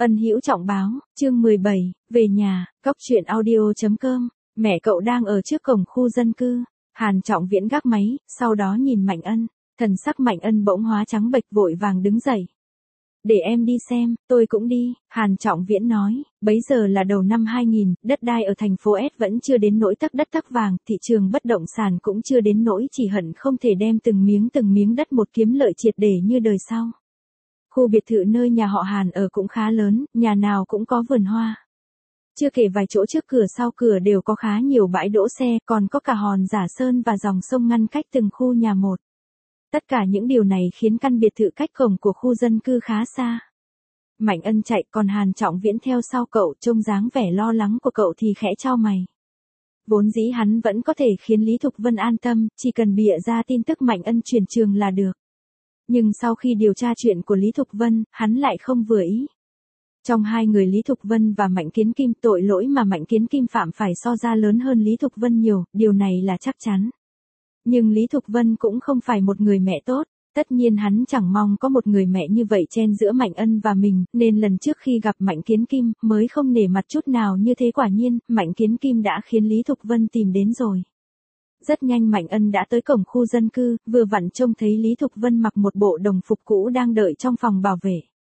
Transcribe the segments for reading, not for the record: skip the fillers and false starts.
Ân Hữu Trọng báo, chương 17, về nhà, cóc truyện audio.com, mẹ cậu đang ở trước cổng khu dân cư. Hàn Trọng Viễn gác máy, sau đó nhìn Mạnh Ân, thần sắc Mạnh Ân bỗng hóa trắng bệch vội vàng đứng dậy. Để em đi xem, tôi cũng đi, Hàn Trọng Viễn nói, bấy giờ là đầu năm 2000, đất đai ở thành phố S vẫn chưa đến nỗi tắc đất tắc vàng, thị trường bất động sản cũng chưa đến nỗi chỉ hận không thể đem từng miếng đất một kiếm lợi triệt để như đời sau. Khu biệt thự nơi nhà họ Hàn ở cũng khá lớn, nhà nào cũng có vườn hoa. Chưa kể vài chỗ trước cửa sau cửa đều có khá nhiều bãi đỗ xe, còn có cả hòn giả sơn và dòng sông ngăn cách từng khu nhà một. Tất cả những điều này khiến căn biệt thự cách cổng của khu dân cư khá xa. Mạnh Ân chạy, còn Hàn Trọng Viễn theo sau cậu, trông dáng vẻ lo lắng của cậu thì khẽ chau mày. Vốn dĩ hắn vẫn có thể khiến Lý Thục Vân an tâm, chỉ cần bịa ra tin tức Mạnh Ân chuyển trường là được. Nhưng sau khi điều tra chuyện của Lý Thục Vân, hắn lại không vừa ý. Trong hai người Lý Thục Vân và Mạnh Kiến Kim, tội lỗi mà Mạnh Kiến Kim phạm phải so ra lớn hơn Lý Thục Vân nhiều, điều này là chắc chắn. Nhưng Lý Thục Vân cũng không phải một người mẹ tốt, tất nhiên hắn chẳng mong có một người mẹ như vậy chen giữa Mạnh Ân và mình, nên lần trước khi gặp Mạnh Kiến Kim, mới không nể mặt chút nào như thế. Quả nhiên, Mạnh Kiến Kim đã khiến Lý Thục Vân tìm đến rồi. Rất nhanh Mạnh Ân đã tới cổng khu dân cư, vừa vặn trông thấy Lý Thục Vân mặc một bộ đồng phục cũ đang đợi trong phòng bảo vệ.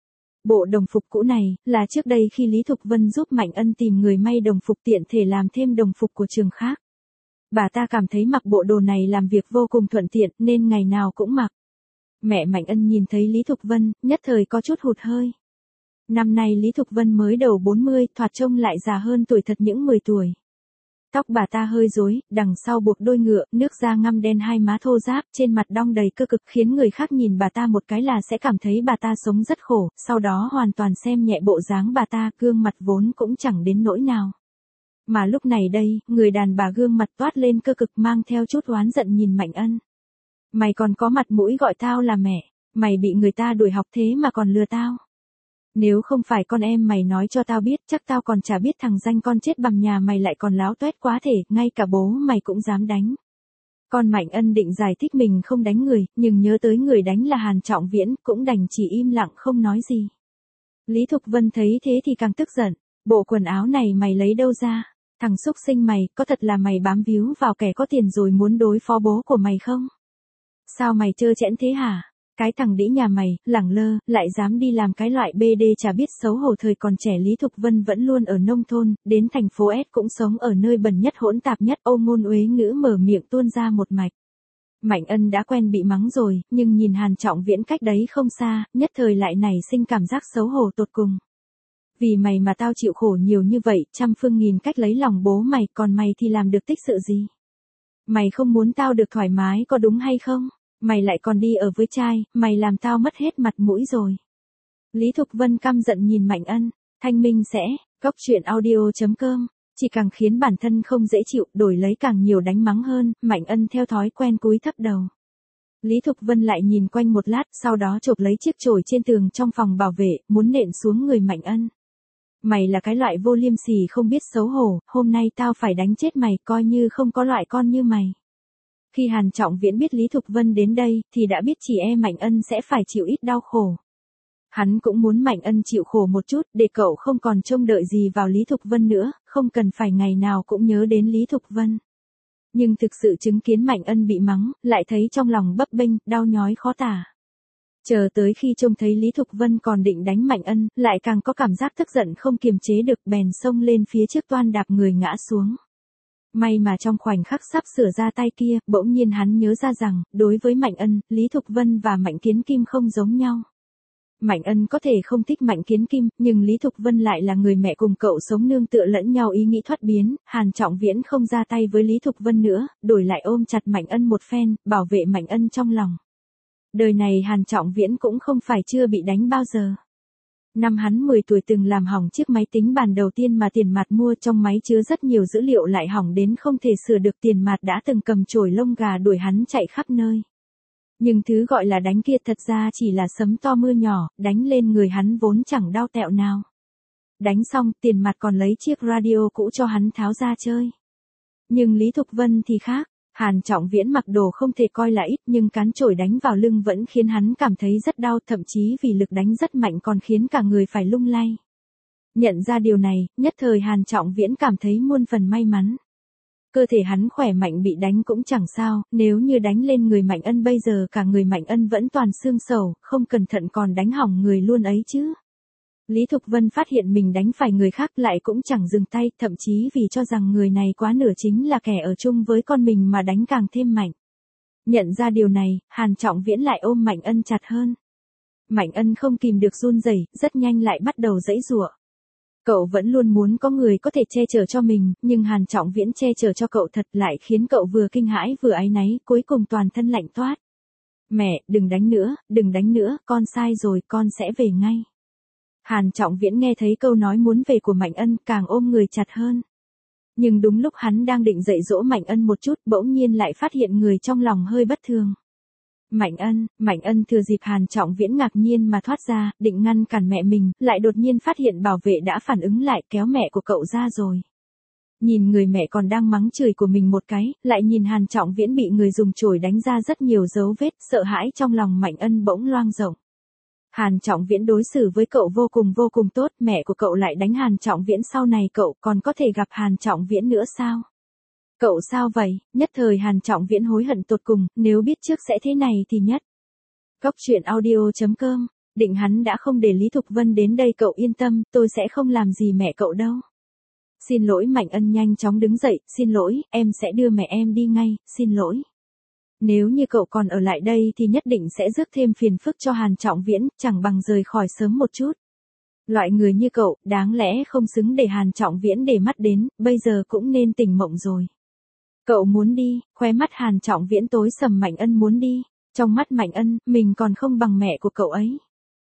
Bộ đồng phục cũ này, là trước đây khi Lý Thục Vân giúp Mạnh Ân tìm người may đồng phục tiện thể làm thêm đồng phục của trường khác. Bà ta cảm thấy mặc bộ đồ này làm việc vô cùng thuận tiện, nên ngày nào cũng mặc. Mẹ Mạnh Ân nhìn thấy Lý Thục Vân, nhất thời có chút hụt hơi. Năm nay Lý Thục Vân mới đầu 40, thoạt trông lại già hơn tuổi thật những 10 tuổi. Tóc bà ta hơi rối, đằng sau buộc đôi ngựa, nước da ngăm đen, hai má thô ráp, trên mặt đong đầy cơ cực, khiến người khác nhìn bà ta một cái là sẽ cảm thấy bà ta sống rất khổ, sau đó hoàn toàn xem nhẹ bộ dáng bà ta, gương mặt vốn cũng chẳng đến nỗi nào. Mà lúc này đây, người đàn bà gương mặt toát lên cơ cực mang theo chút oán giận nhìn Mạnh Ân. Mày còn có mặt mũi gọi tao là mẹ, mày bị người ta đuổi học thế mà còn lừa tao. Nếu không phải con em mày nói cho tao biết, chắc tao còn chả biết thằng danh con chết bằm nhà mày lại còn láo toét quá thể, ngay cả bố mày cũng dám đánh. Con Mạnh Ân định giải thích mình không đánh người, nhưng nhớ tới người đánh là Hàn Trọng Viễn, cũng đành chỉ im lặng không nói gì. Lý Thục Vân thấy thế thì càng tức giận, bộ quần áo này mày lấy đâu ra? Thằng xúc sinh mày, có thật là mày bám víu vào kẻ có tiền rồi muốn đối phó bố của mày không? Sao mày trơ trẽn thế hả? Cái thằng đĩ nhà mày, lẳng lơ, lại dám đi làm cái loại BD chả biết xấu hổ. Thời còn trẻ Lý Thục Vân vẫn luôn ở nông thôn, đến thành phố S cũng sống ở nơi bẩn nhất hỗn tạp nhất, ô ngôn uế ngữ mở miệng tuôn ra một mạch. Mạnh Ân đã quen bị mắng rồi, nhưng nhìn Hàn Trọng Viễn cách đấy không xa, nhất thời lại nảy sinh cảm giác xấu hổ tột cùng. Vì mày mà tao chịu khổ nhiều như vậy, trăm phương nghìn cách lấy lòng bố mày, còn mày thì làm được tích sự gì? Mày không muốn tao được thoải mái có đúng hay không? Mày lại còn đi ở với trai, mày làm tao mất hết mặt mũi rồi. Lý Thục Vân căm giận nhìn Mạnh Ân, thanh minh sẽ, cóc truyện audio.com, chỉ càng khiến bản thân không dễ chịu, đổi lấy càng nhiều đánh mắng hơn. Mạnh Ân theo thói quen cúi thấp đầu. Lý Thục Vân lại nhìn quanh một lát, sau đó chộp lấy chiếc chổi trên tường trong phòng bảo vệ, muốn nện xuống người Mạnh Ân. Mày là cái loại vô liêm sỉ không biết xấu hổ, hôm nay tao phải đánh chết mày, coi như không có loại con như mày. Khi Hàn Trọng Viễn biết Lý Thục Vân đến đây, thì đã biết chỉ e Mạnh Ân sẽ phải chịu ít đau khổ. Hắn cũng muốn Mạnh Ân chịu khổ một chút, để cậu không còn trông đợi gì vào Lý Thục Vân nữa, không cần phải ngày nào cũng nhớ đến Lý Thục Vân. Nhưng thực sự chứng kiến Mạnh Ân bị mắng, lại thấy trong lòng bấp bênh, đau nhói khó tả. Chờ tới khi trông thấy Lý Thục Vân còn định đánh Mạnh Ân, lại càng có cảm giác tức giận không kiềm chế được, bèn xông lên phía trước toan đạp người ngã xuống. May mà trong khoảnh khắc sắp sửa ra tay kia, bỗng nhiên hắn nhớ ra rằng, đối với Mạnh Ân, Lý Thục Vân và Mạnh Kiến Kim không giống nhau. Mạnh Ân có thể không thích Mạnh Kiến Kim, nhưng Lý Thục Vân lại là người mẹ cùng cậu sống nương tựa lẫn nhau, ý nghĩ thoát biến. Hàn Trọng Viễn không ra tay với Lý Thục Vân nữa, đổi lại ôm chặt Mạnh Ân một phen, bảo vệ Mạnh Ân trong lòng. Đời này Hàn Trọng Viễn cũng không phải chưa bị đánh bao giờ. Năm hắn 10 tuổi từng làm hỏng chiếc máy tính bàn đầu tiên mà Tiền Mạt mua, trong máy chứa rất nhiều dữ liệu lại hỏng đến không thể sửa được. Tiền Mạt đã từng cầm chổi lông gà đuổi hắn chạy khắp nơi. Nhưng thứ gọi là đánh kia thật ra chỉ là sấm to mưa nhỏ, đánh lên người hắn vốn chẳng đau tẹo nào. Đánh xong, Tiền Mạt còn lấy chiếc radio cũ cho hắn tháo ra chơi. Nhưng Lý Thục Vân thì khác. Hàn Trọng Viễn mặc đồ không thể coi là ít, nhưng cán chổi đánh vào lưng vẫn khiến hắn cảm thấy rất đau, thậm chí vì lực đánh rất mạnh còn khiến cả người phải lung lay. Nhận ra điều này, nhất thời Hàn Trọng Viễn cảm thấy muôn phần may mắn. Cơ thể hắn khỏe mạnh bị đánh cũng chẳng sao, nếu như đánh lên người Mạnh Ân bây giờ cả người Mạnh Ân vẫn toàn xương sầu, không cẩn thận còn đánh hỏng người luôn ấy chứ. Lý Thục Vân phát hiện mình đánh phải người khác lại cũng chẳng dừng tay, thậm chí vì cho rằng người này quá nửa chính là kẻ ở chung với con mình mà đánh càng thêm mạnh. Nhận ra điều này, Hàn Trọng Viễn lại ôm Mạnh Ân chặt hơn. Mạnh Ân không kìm được run rẩy, rất nhanh lại bắt đầu giãy giụa. Cậu vẫn luôn muốn có người có thể che chở cho mình, nhưng Hàn Trọng Viễn che chở cho cậu thật lại khiến cậu vừa kinh hãi vừa áy náy, cuối cùng toàn thân lạnh toát. Mẹ, đừng đánh nữa, con sai rồi, con sẽ về ngay. Hàn Trọng Viễn nghe thấy câu nói muốn về của Mạnh Ân càng ôm người chặt hơn. Nhưng đúng lúc hắn đang định dạy dỗ Mạnh Ân một chút, bỗng nhiên lại phát hiện người trong lòng hơi bất thường. Mạnh Ân thừa dịp Hàn Trọng Viễn ngạc nhiên mà thoát ra, định ngăn cản mẹ mình, lại đột nhiên phát hiện bảo vệ đã phản ứng lại kéo mẹ của cậu ra rồi. Nhìn người mẹ còn đang mắng chửi của mình một cái, lại nhìn Hàn Trọng Viễn bị người dùng chổi đánh ra rất nhiều dấu vết, sợ hãi trong lòng Mạnh Ân bỗng loang rộng. Hàn Trọng Viễn đối xử với cậu vô cùng tốt, mẹ của cậu lại đánh Hàn Trọng Viễn, sau này cậu còn có thể gặp Hàn Trọng Viễn nữa sao? Cậu sao vậy? Nhất thời Hàn Trọng Viễn hối hận tột cùng, nếu biết trước sẽ thế này thì nhất. Góc truyện audio.com, định hắn đã không để Lý Thục Vân đến đây, cậu yên tâm, tôi sẽ không làm gì mẹ cậu đâu. Xin lỗi. Mạnh Ân nhanh chóng đứng dậy, xin lỗi, em sẽ đưa mẹ em đi ngay, xin lỗi. Nếu như cậu còn ở lại đây thì nhất định sẽ rước thêm phiền phức cho Hàn Trọng Viễn, chẳng bằng rời khỏi sớm một chút. Loại người như cậu, đáng lẽ không xứng để Hàn Trọng Viễn để mắt đến, bây giờ cũng nên tỉnh mộng rồi. Cậu muốn đi, khóe mắt Hàn Trọng Viễn tối sầm. Mạnh Ân muốn đi, trong mắt Mạnh Ân, mình còn không bằng mẹ của cậu ấy.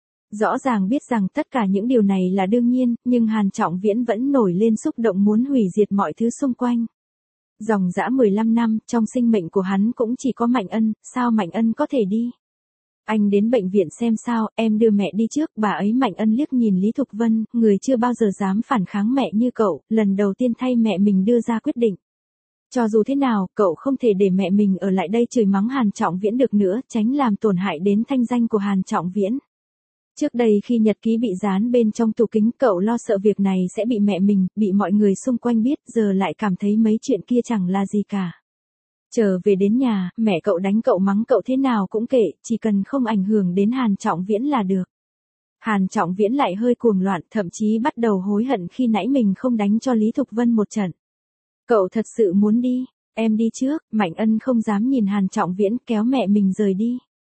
Rõ ràng biết rằng tất cả những điều này là đương nhiên, nhưng Hàn Trọng Viễn vẫn nổi lên xúc động muốn hủy diệt mọi thứ xung quanh. Dòng dã 15 năm, trong sinh mệnh của hắn cũng chỉ có Mạnh Ân, sao Mạnh Ân có thể đi? Anh đến bệnh viện xem sao, em đưa mẹ đi trước, bà ấy. Mạnh Ân liếc nhìn Lý Thục Vân, người chưa bao giờ dám phản kháng mẹ như cậu, lần đầu tiên thay mẹ mình đưa ra quyết định. Cho dù thế nào, cậu không thể để mẹ mình ở lại đây chửi mắng Hàn Trọng Viễn được nữa, tránh làm tổn hại đến thanh danh của Hàn Trọng Viễn. Trước đây khi nhật ký bị dán bên trong tủ kính, cậu lo sợ việc này sẽ bị mẹ mình, bị mọi người xung quanh biết, giờ lại cảm thấy mấy chuyện kia chẳng là gì cả. Trở về đến nhà, mẹ cậu đánh cậu mắng cậu thế nào cũng kệ, chỉ cần không ảnh hưởng đến Hàn Trọng Viễn là được. Hàn Trọng Viễn lại hơi cuồng loạn, thậm chí bắt đầu hối hận khi nãy mình không đánh cho Lý Thục Vân một trận. Cậu thật sự muốn đi, em đi trước. Mạnh Ân không dám nhìn Hàn Trọng Viễn, kéo mẹ mình rời đi.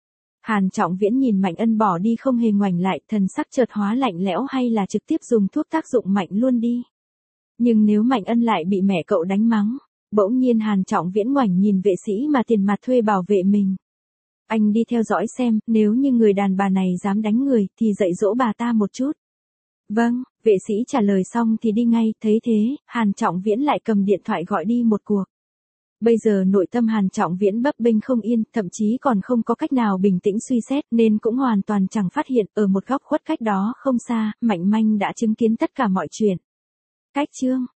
Hàn Trọng Viễn nhìn Mạnh Ân bỏ đi không hề ngoảnh lại, thần sắc chợt hóa lạnh lẽo, hay là trực tiếp dùng thuốc tác dụng mạnh luôn đi. Nhưng nếu Mạnh Ân lại bị mẹ cậu đánh mắng, bỗng nhiên Hàn Trọng Viễn ngoảnh nhìn vệ sĩ mà tiền mặt thuê bảo vệ mình. Anh đi theo dõi xem, nếu như người đàn bà này dám đánh người, thì dạy dỗ bà ta một chút. Vâng, vệ sĩ trả lời xong thì đi ngay, thấy thế, Hàn Trọng Viễn lại cầm điện thoại gọi đi một cuộc. Bây giờ nội tâm Hàn Trọng Viễn bấp bênh không yên, thậm chí còn không có cách nào bình tĩnh suy xét, nên cũng hoàn toàn chẳng phát hiện, ở một góc khuất cách đó không xa, Mạnh Manh đã chứng kiến tất cả mọi chuyện. Cách chương